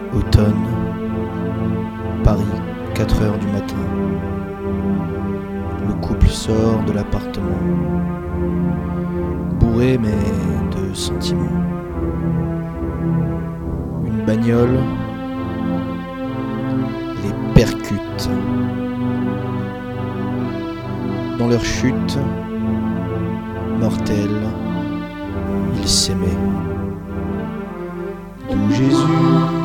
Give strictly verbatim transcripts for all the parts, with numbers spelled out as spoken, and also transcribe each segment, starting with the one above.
Automne, Paris, quatre heures du matin. Le couple sort de l'appartement, bourré mais de sentiments. Une bagnole les percute. Dans leur chute mortelle, ils s'aimaient. D'où Jésus,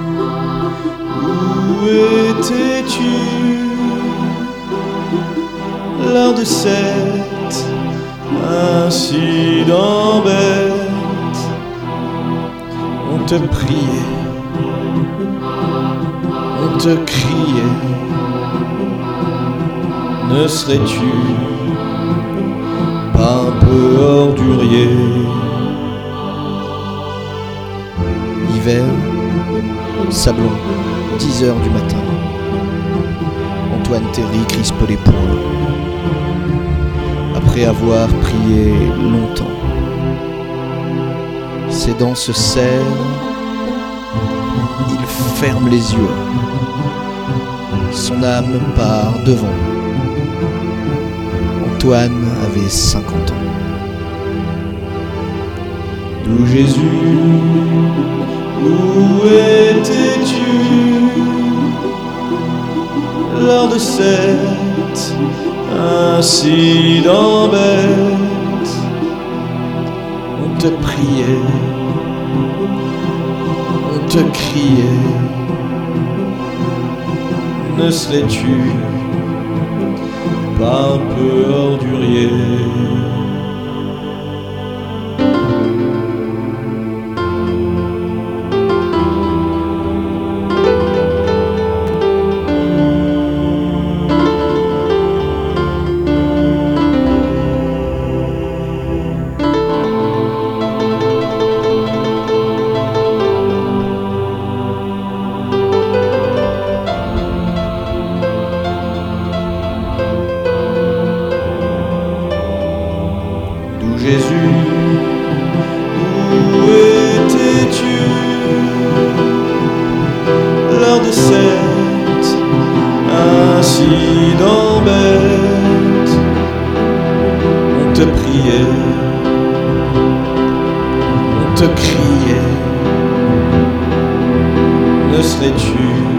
où étais-tu lors de cet incident bête? On te priait, on te criait, ne serais-tu pas un peu ordurier? Hiver, Sablon, dix heures du matin. Antoine Terry crispe les poings. Après avoir prié longtemps, ses dents se serrent, il ferme les yeux. Son âme part devant. Antoine avait cinquante ans. D'où Jésus, où étais-tu lors de cet incident bête? On te priait, on te criait, ne serais-tu pas un peu ordurier? Jésus, où étais-tu lors de cet incident bête? On te priait, on te criait, ne serais-tu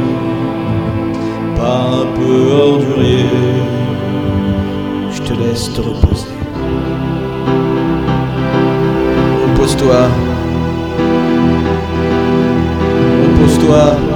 pas un peu ordurier? Je te laisse te reposer. Repose-toi, repose-toi.